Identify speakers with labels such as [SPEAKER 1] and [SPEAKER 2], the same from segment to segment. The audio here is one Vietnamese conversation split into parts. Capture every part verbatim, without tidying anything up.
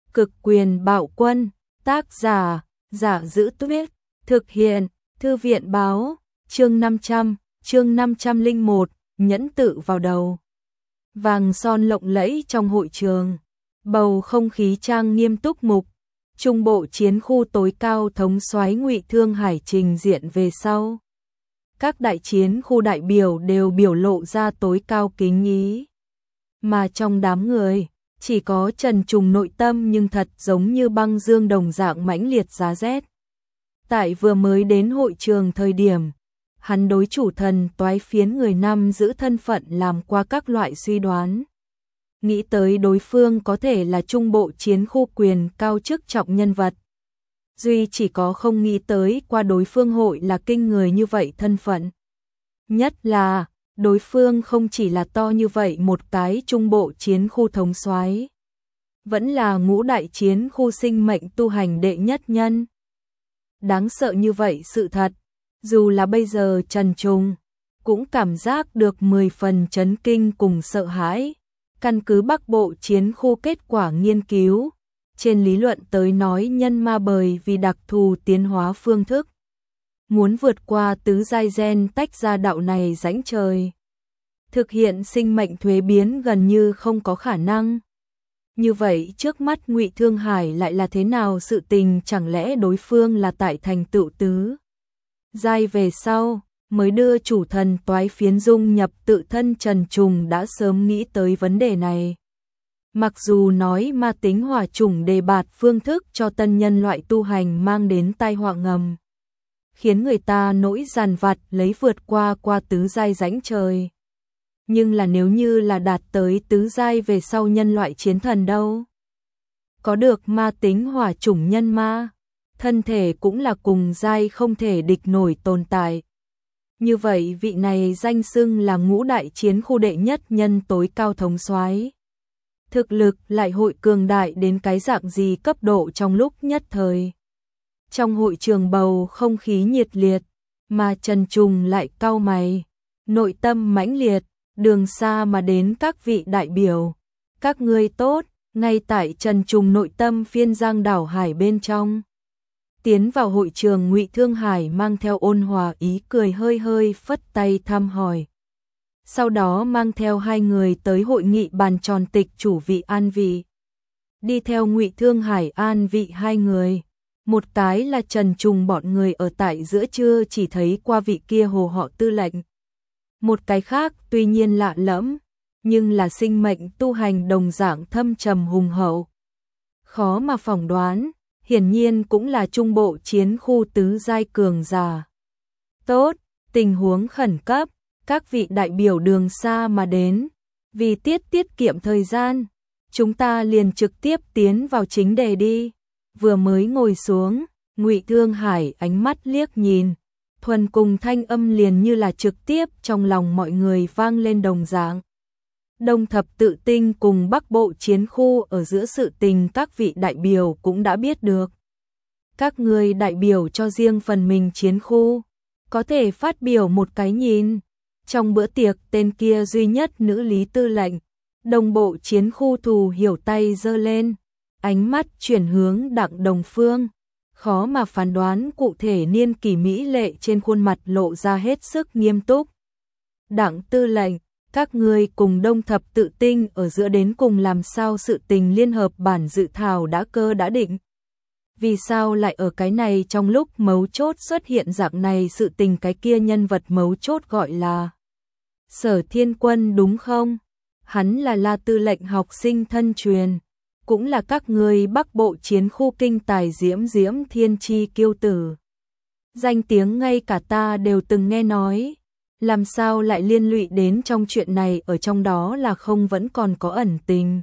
[SPEAKER 1] Cực quyền bạo quân, tác giả, Giả Giữ Tuyết, thực hiện, Thư viện báo, chương năm trăm, chương năm trăm lẻ một, nhẫn tự vào đầu. Vàng son lộng lẫy trong hội trường, bầu không khí trang nghiêm túc mục, trung bộ chiến khu tối cao thống soái Ngụy Thương Hải trình diện về sau. Các đại chiến khu đại biểu đều biểu lộ ra tối cao kính ý. Mà trong đám người, chỉ có Trần Trùng nội tâm nhưng thật giống như băng dương đồng dạng mãnh liệt giá rét. Tại vừa mới đến hội trường thời điểm, hắn đối chủ thần toái phiến người năm giữ thân phận làm qua các loại suy đoán. Nghĩ tới đối phương có thể là trung bộ chiến khu quyền cao chức trọng nhân vật. Duy chỉ có không nghĩ tới qua đối phương hội là kinh người như vậy thân phận. Nhất là, đối phương không chỉ là to như vậy một cái trung bộ chiến khu thống soái, vẫn là ngũ đại chiến khu sinh mệnh tu hành đệ nhất nhân. Đáng sợ như vậy sự thật, dù là bây giờ Trần Trùng, cũng cảm giác được mười phần chấn kinh cùng sợ hãi. Căn cứ Bắc Bộ chiến khu kết quả nghiên cứu, trên lý luận tới nói nhân ma bởi vì đặc thù tiến hóa phương thức, muốn vượt qua tứ giai gen tách ra đạo này rãnh trời, thực hiện sinh mệnh thuế biến gần như không có khả năng. Như vậy trước mắt Ngụy Thương Hải lại là thế nào sự tình, chẳng lẽ đối phương là tại thành tựu tứ giai về sau mới đưa chủ thần toái phiến dung nhập tự thân. Trần Trùng đã sớm nghĩ tới vấn đề này. Mặc dù nói ma tính hỏa chủng đề bạt phương thức cho tân nhân loại tu hành mang đến tai họa ngầm, khiến người ta nỗi dằn vặt lấy vượt qua qua tứ giai rãnh trời. Nhưng là nếu như là đạt tới tứ giai về sau nhân loại chiến thần đâu? Có được ma tính hỏa chủng nhân ma, thân thể cũng là cùng giai không thể địch nổi tồn tại. Như vậy vị này danh xưng là ngũ đại chiến khu đệ nhất nhân tối cao thống soái, thực lực lại hội cường đại đến cái dạng gì cấp độ trong lúc nhất thời. Trong hội trường bầu không khí nhiệt liệt, mà Trần Trùng lại cau mày, nội tâm mãnh liệt, đường xa mà đến các vị đại biểu, các ngươi tốt. Ngay tại Trần Trùng nội tâm phiên giang đảo hải bên trong, tiến vào hội trường Ngụy Thương Hải mang theo ôn hòa ý cười hơi hơi phất tay thăm hỏi. Sau đó mang theo hai người tới hội nghị bàn tròn tịch chủ vị an vị. Đi theo Ngụy Thương Hải an vị hai người, một cái là Trần Trùng bọn người ở tại giữa trưa chỉ thấy qua vị kia hồ họ tư lệnh. Một cái khác tuy nhiên lạ lẫm, nhưng là sinh mệnh tu hành đồng dạng thâm trầm hùng hậu. Khó mà phỏng đoán, hiển nhiên cũng là trung bộ chiến khu tứ giai cường giả. Tốt, tình huống khẩn cấp, các vị đại biểu đường xa mà đến, vì tiết tiết kiệm thời gian, chúng ta liền trực tiếp tiến vào chính đề đi. Vừa mới ngồi xuống, Ngụy Thương Hải ánh mắt liếc nhìn, thuần cùng thanh âm liền như là trực tiếp trong lòng mọi người vang lên đồng dạng. Đông thập tự tinh cùng Bắc Bộ chiến khu ở giữa sự tình các vị đại biểu cũng đã biết được. Các người đại biểu cho riêng phần mình chiến khu, có thể phát biểu một cái nhìn. Trong bữa tiệc tên kia duy nhất nữ lý tư lệnh, Đông Bộ chiến khu Thù Hiểu tay giơ lên, ánh mắt chuyển hướng Đặng Đồng Phương, khó mà phán đoán cụ thể niên kỷ mỹ lệ trên khuôn mặt lộ ra hết sức nghiêm túc. Đặng tư lệnh, các ngươi cùng Đông thập tự tinh ở giữa đến cùng làm sao sự tình liên hợp bản dự thảo đã cơ đã định. Vì sao lại ở cái này trong lúc mấu chốt xuất hiện dạng này sự tình, cái kia nhân vật mấu chốt gọi là Sở Thiên Quân đúng không? Hắn là La tư lệnh học sinh thân truyền, cũng là các ngươi Bắc Bộ chiến khu kinh tài diễm diễm thiên chi kiêu tử. Danh tiếng ngay cả ta đều từng nghe nói, làm sao lại liên lụy đến trong chuyện này, ở trong đó là không vẫn còn có ẩn tình.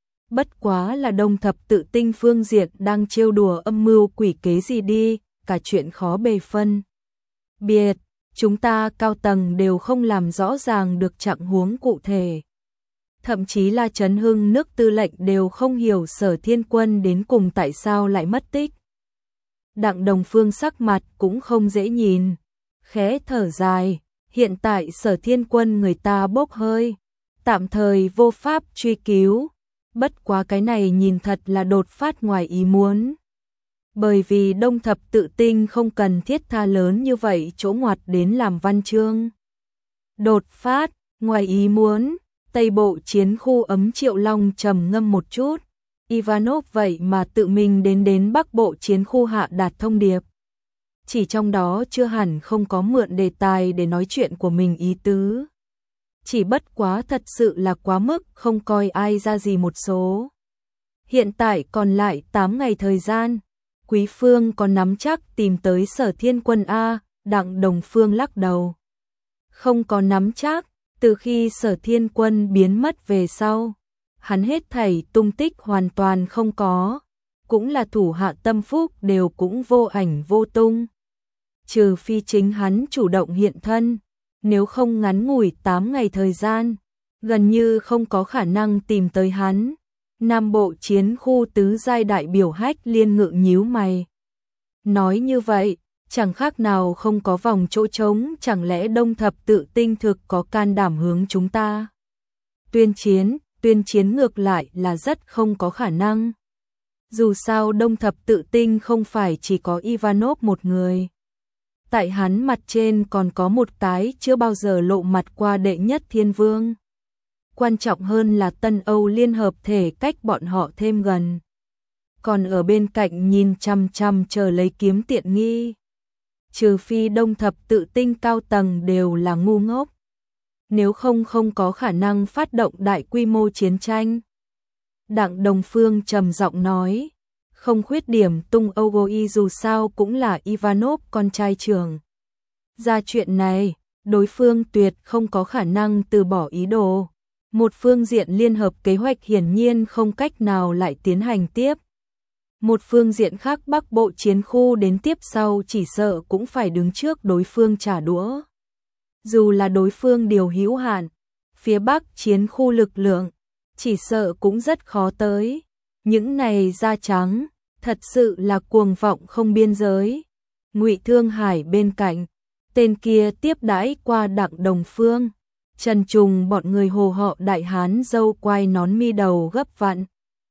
[SPEAKER 1] Bất quá là Đông thập tự tinh phương diện đang trêu đùa âm mưu quỷ kế gì đi, cả chuyện khó bề phân biệt, chúng ta cao tầng đều không làm rõ ràng được trạng huống cụ thể. Thậm chí là Trấn Hưng nước tư lệnh đều không hiểu Sở Thiên Quân đến cùng tại sao lại mất tích. Đặng Đồng Phương sắc mặt cũng không dễ nhìn, khẽ thở dài, hiện tại Sở Thiên Quân người ta bốc hơi, tạm thời vô pháp truy cứu. bất quá cái này nhìn thật là đột phát ngoài ý muốn. Bởi vì Đông Thập Tự Tinh không cần thiết tha lớn như vậy chỗ ngoặt đến làm văn chương. Đột phát, ngoài ý muốn, Tây Bộ chiến khu ấm Triệu Long trầm ngâm một chút. Ivanov vậy mà tự mình đến đến Bắc Bộ chiến khu hạ đạt thông điệp. Chỉ trong đó chưa hẳn không có mượn đề tài để nói chuyện của mình ý tứ. Chỉ bất quá thật sự là quá mức không coi ai ra gì một số. Hiện tại còn lại tám ngày thời gian, Quý Phương có nắm chắc tìm tới Sở Thiên Quân A, Đặng Đồng Phương lắc đầu. Không có nắm chắc, từ khi Sở Thiên Quân biến mất về sau, hắn hết thảy tung tích hoàn toàn không có, cũng là thủ hạ tâm phúc đều cũng vô ảnh vô tung. Trừ phi chính hắn chủ động hiện thân, nếu không ngắn ngủi tám ngày thời gian, gần như không có khả năng tìm tới hắn. Nam Bộ chiến khu tứ giai đại biểu Hách Liên ngượng nhíu mày. Nói như vậy, chẳng khác nào không có vòng chỗ trống, chẳng lẽ Đông Thập Tự Tinh thực có can đảm hướng chúng ta tuyên chiến, tuyên chiến ngược lại là rất không có khả năng. Dù sao Đông Thập Tự Tinh không phải chỉ có Ivanov một người. Tại hắn mặt trên còn có một cái chưa bao giờ lộ mặt qua đệ nhất thiên vương. Quan trọng hơn là Tân Âu Liên Hợp thể cách bọn họ thêm gần. Còn ở bên cạnh nhìn chăm chăm chờ lấy kiếm tiện nghi. Trừ phi Đông Thập Tự Tinh cao tầng đều là ngu ngốc. Nếu không không có khả năng phát động đại quy mô chiến tranh. Đặng Đồng Phương trầm giọng nói. Không khuyết điểm Tung Ogoi dù sao cũng là Ivanov con trai trưởng. Ra chuyện này, đối phương tuyệt không có khả năng từ bỏ ý đồ. Một phương diện liên hợp kế hoạch hiển nhiên không cách nào lại tiến hành tiếp. Một phương diện khác Bắc Bộ chiến khu đến tiếp sau chỉ sợ cũng phải đứng trước đối phương trả đũa. Dù là đối phương điều hữu hạn, phía Bắc chiến khu lực lượng, chỉ sợ cũng rất khó tới. Những này da trắng, thật sự là cuồng vọng không biên giới. Ngụy Thương Hải bên cạnh, tên kia tiếp đãi qua Đặng Đồng Phương. Trần Trùng bọn người hồ họ đại hán dâu quai nón mi đầu gấp vặn.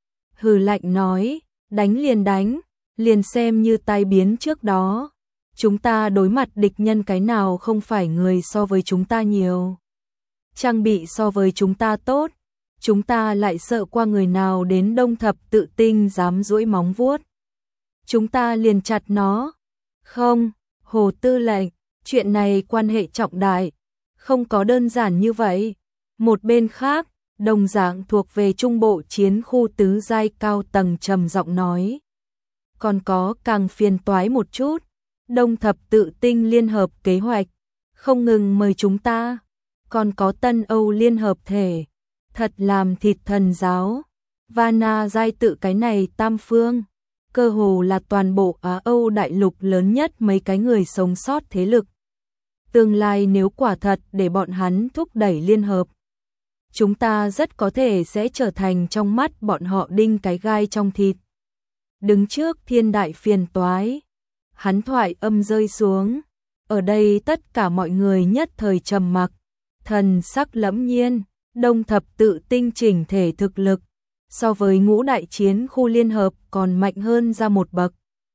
[SPEAKER 1] Hừ lạnh nói, đánh liền đánh, liền xem như tai biến trước đó. Chúng ta đối mặt địch nhân cái nào không phải người so với chúng ta nhiều. Trang bị so với chúng ta tốt, chúng ta lại sợ qua người nào đến Đông Thập Tự Tinh dám duỗi móng vuốt. Chúng ta liền chặt nó. Không, Hồ Tư lệnh, chuyện này quan hệ trọng đại. Không có đơn giản như vậy. Một bên khác, đồng dạng thuộc về Trung Bộ chiến khu tứ giai cao tầng trầm giọng nói. Còn có càng phiền toái một chút. Đông Thập Tự Tinh liên hợp kế hoạch. Không ngừng mời chúng ta. Còn có Tân Âu liên hợp thể. Thật làm thịt thần giáo. Vana giai tự cái này tam phương. Cơ hồ là toàn bộ Á Âu đại lục lớn nhất mấy cái người sống sót thế lực. Tương lai nếu quả thật để bọn hắn thúc đẩy liên hợp, chúng ta rất có thể sẽ trở thành trong mắt bọn họ đinh cái gai trong thịt. Đứng trước thiên đại phiền toái, hắn thoại âm rơi xuống, ở đây tất cả mọi người nhất thời trầm mặc, thần sắc lẫm nhiên. Đông Thập Tự Tinh chỉnh thể thực lực, so với ngũ đại chiến khu liên hợp còn mạnh hơn ra một bậc.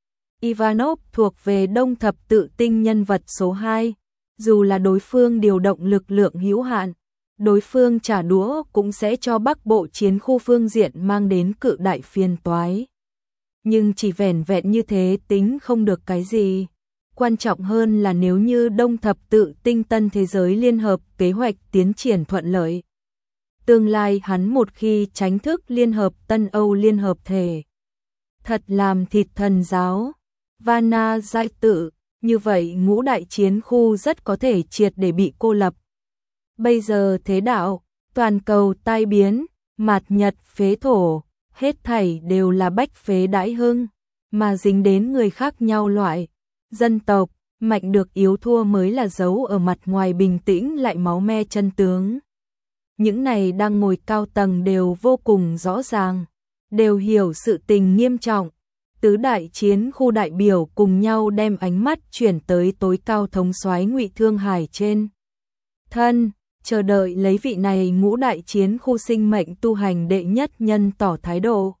[SPEAKER 1] Ivanov thuộc về Đông Thập Tự Tinh nhân vật số hai. Dù là đối phương điều động lực lượng hữu hạn, đối phương trả đũa cũng sẽ cho Bắc Bộ chiến khu phương diện mang đến cự đại phiền toái. Nhưng chỉ vẻn vẹn như thế tính không được cái gì. Quan trọng hơn là nếu như Đông Thập Tự Tinh tân thế giới liên hợp kế hoạch tiến triển thuận lợi. Tương lai hắn một khi tránh thức liên hợp Tân Âu liên hợp thể. Thật làm thịt thần giáo. Vana giai tự. Như vậy ngũ đại chiến khu rất có thể triệt để bị cô lập. Bây giờ thế đạo, toàn cầu tai biến, mạt nhật phế thổ, hết thảy đều là bách phế đãi hưng, mà dính đến người khác nhau loại, dân tộc, mạnh được yếu thua mới là dấu ở mặt ngoài bình tĩnh lại máu me chân tướng. Những này đang ngồi cao tầng đều vô cùng rõ ràng, đều hiểu sự tình nghiêm trọng. Tứ đại chiến khu đại biểu cùng nhau đem ánh mắt chuyển tới tối cao thống soái Ngụy Thương Hải trên thân, chờ đợi lấy vị này ngũ đại chiến khu sinh mệnh tu hành đệ nhất nhân tỏ thái độ.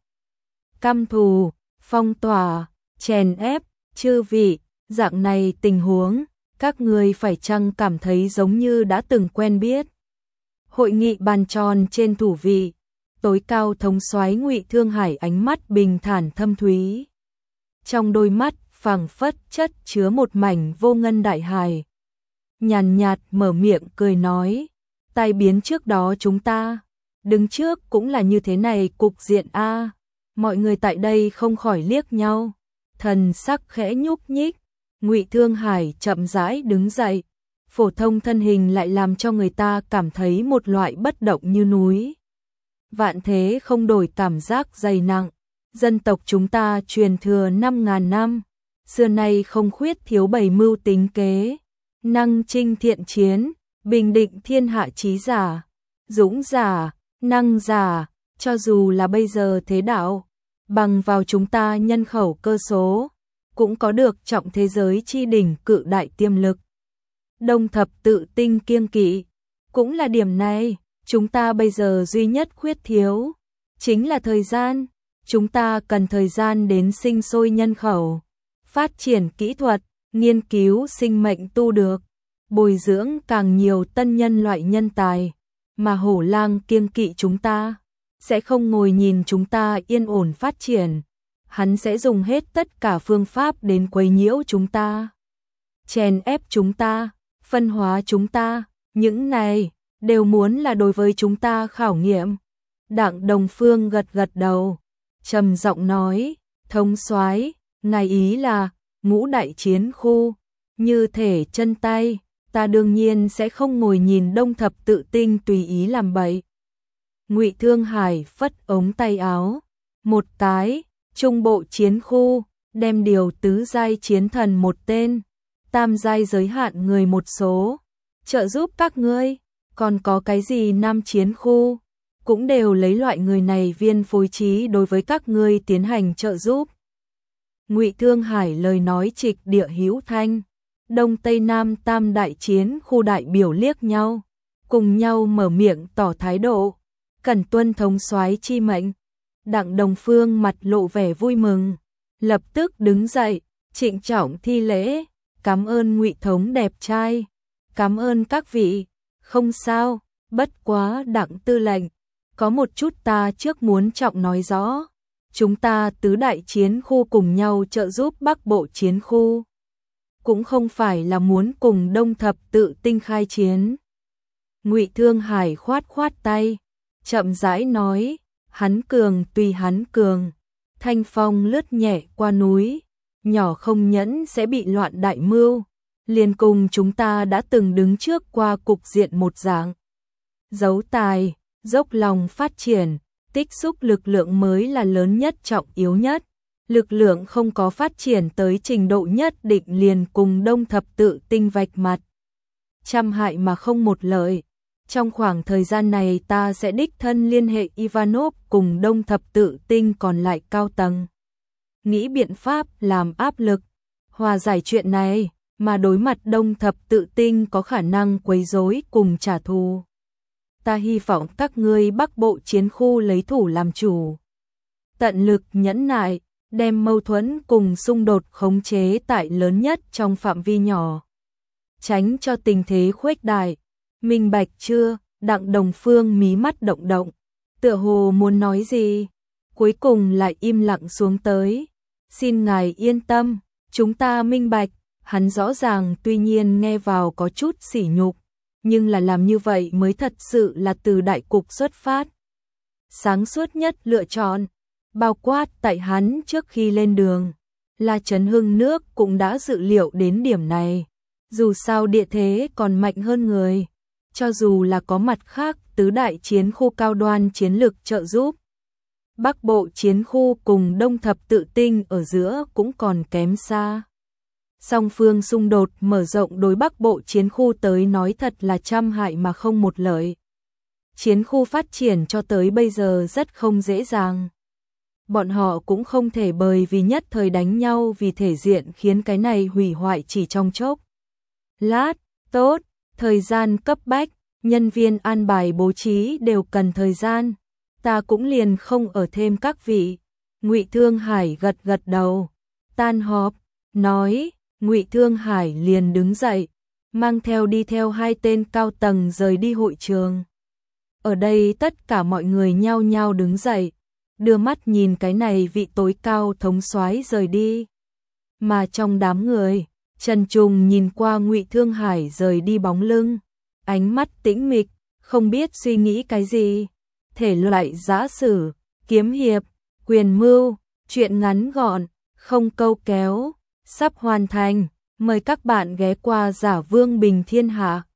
[SPEAKER 1] Căm thù, phong tỏa, chèn ép, chư vị, dạng này tình huống, các người phải chăng cảm thấy giống như đã từng quen biết. Hội nghị bàn tròn trên thủ vị, tối cao thống soái Ngụy Thương Hải ánh mắt bình thản thâm thúy. Trong đôi mắt phảng phất chất chứa một mảnh vô ngân đại hải. Nhàn nhạt mở miệng cười nói, tai biến trước đó chúng ta, đứng trước cũng là như thế này cục diện a. Mọi người tại đây không khỏi liếc nhau, thần sắc khẽ nhúc nhích. Ngụy Thương Hải chậm rãi đứng dậy, phổ thông thân hình lại làm cho người ta cảm thấy một loại bất động như núi. Vạn thế không đổi cảm giác dày nặng, dân tộc chúng ta truyền thừa năm ngàn năm, xưa nay không khuyết thiếu bày mưu tính kế, năng chinh thiện chiến, bình định thiên hạ trí giả, dũng giả, năng giả, cho dù là bây giờ thế đạo, bằng vào chúng ta nhân khẩu cơ số, cũng có được trọng thế giới chi đỉnh cự đại tiềm lực. Đông thập tự tinh kiêng kỵ, cũng là điểm này, chúng ta bây giờ duy nhất khuyết thiếu, chính là thời gian, chúng ta cần thời gian đến sinh sôi nhân khẩu, phát triển kỹ thuật, nghiên cứu sinh mệnh tu được, bồi dưỡng càng nhiều tân nhân loại nhân tài, mà hổ lang kiêng kỵ chúng ta, sẽ không ngồi nhìn chúng ta yên ổn phát triển. Hắn sẽ dùng hết tất cả phương pháp đến quấy nhiễu chúng ta, chèn ép chúng ta, phân hóa chúng ta, những này đều muốn là đối với chúng ta khảo nghiệm. Đặng Đồng Phương gật gật đầu, trầm giọng nói, thống soái, ngài ý là ngũ đại chiến khu, như thể chân tay, ta đương nhiên sẽ không ngồi nhìn Đông thập tự tinh tùy ý làm bậy. Ngụy Thương Hải phất ống tay áo, một cái, trung bộ chiến khu, đem điều tứ giai chiến thần một tên, tam giai giới hạn người một số, trợ giúp các ngươi, còn có cái gì nam chiến khu, cũng đều lấy loại người này viên phối trí đối với các ngươi tiến hành trợ giúp. Ngụy Thương Hải lời nói trịch địa hữu thanh, Đông Tây Nam tam đại chiến khu đại biểu liếc nhau, cùng nhau mở miệng tỏ thái độ, cần tuân thống soái chi mệnh. Đặng Đồng Phương mặt lộ vẻ vui mừng, lập tức đứng dậy, trịnh trọng thi lễ, cảm ơn Ngụy thống đẹp trai, cảm ơn các vị, không sao, bất quá Đặng tư lệnh, có một chút ta trước muốn trọng nói rõ, chúng ta tứ đại chiến khu cùng nhau trợ giúp Bắc Bộ chiến khu, cũng không phải là muốn cùng Đông thập tự tinh khai chiến. Ngụy Thương Hải khoát khoát tay, chậm rãi nói, hắn cường tùy hắn cường, thanh phong lướt nhẹ qua núi, nhỏ không nhẫn sẽ bị loạn đại mưu, liền cùng chúng ta đã từng đứng trước qua cục diện một dạng. Giấu tài, dốc lòng phát triển, tích xúc lực lượng mới là lớn nhất trọng yếu nhất, lực lượng không có phát triển tới trình độ nhất định liền cùng Đông thập tự tinh vạch mặt. Trăm hại mà không một lợi. Trong khoảng thời gian này ta sẽ đích thân liên hệ Ivanov cùng Đông thập tự tinh còn lại cao tầng. Nghĩ biện pháp làm áp lực, hòa giải chuyện này, mà đối mặt Đông thập tự tinh có khả năng quấy rối cùng trả thù. Ta hy vọng các ngươi Bắc Bộ chiến khu lấy thủ làm chủ. Tận lực nhẫn nại, đem mâu thuẫn cùng xung đột khống chế tại lớn nhất trong phạm vi nhỏ. Tránh cho tình thế khuếch đại. Minh bạch chưa? Đặng Đồng Phương mí mắt động động, tựa hồ muốn nói gì, cuối cùng lại im lặng xuống tới. Xin ngài yên tâm, chúng ta minh bạch. Hắn rõ ràng tuy nhiên nghe vào có chút sỉ nhục, nhưng là làm như vậy mới thật sự là từ đại cục xuất phát. Sáng suốt nhất lựa chọn, bao quát tại hắn trước khi lên đường, là Trấn Hưng nước cũng đã dự liệu đến điểm này. Dù sao địa thế còn mạnh hơn người, cho dù là có mặt khác tứ đại chiến khu cao đoan chiến lực trợ giúp, Bắc Bộ chiến khu cùng Đông thập tự tinh ở giữa cũng còn kém xa. Song phương xung đột mở rộng đối Bắc Bộ chiến khu tới nói thật là trăm hại mà không một lợi. Chiến khu phát triển cho tới bây giờ rất không dễ dàng. Bọn họ cũng không thể bởi vì nhất thời đánh nhau vì thể diện khiến cái này hủy hoại chỉ trong chốc lát. Tốt, thời gian cấp bách, nhân viên an bài bố trí đều cần thời gian, ta cũng liền không ở thêm các vị. Ngụy Thương Hải gật gật đầu, tan họp, nói, Ngụy Thương Hải liền đứng dậy, mang theo đi theo hai tên cao tầng rời đi hội trường. Ở đây tất cả mọi người nhao nhao đứng dậy, đưa mắt nhìn cái này vị tối cao thống soái rời đi. Mà trong đám người, Trần Trùng nhìn qua Ngụy Thương Hải rời đi bóng lưng, ánh mắt tĩnh mịch, không biết suy nghĩ cái gì. Thể loại giã sử, kiếm hiệp, quyền mưu, truyện ngắn gọn, không câu kéo, sắp hoàn thành. Mời các bạn ghé qua Giả Vương Bình Thiên Hạ.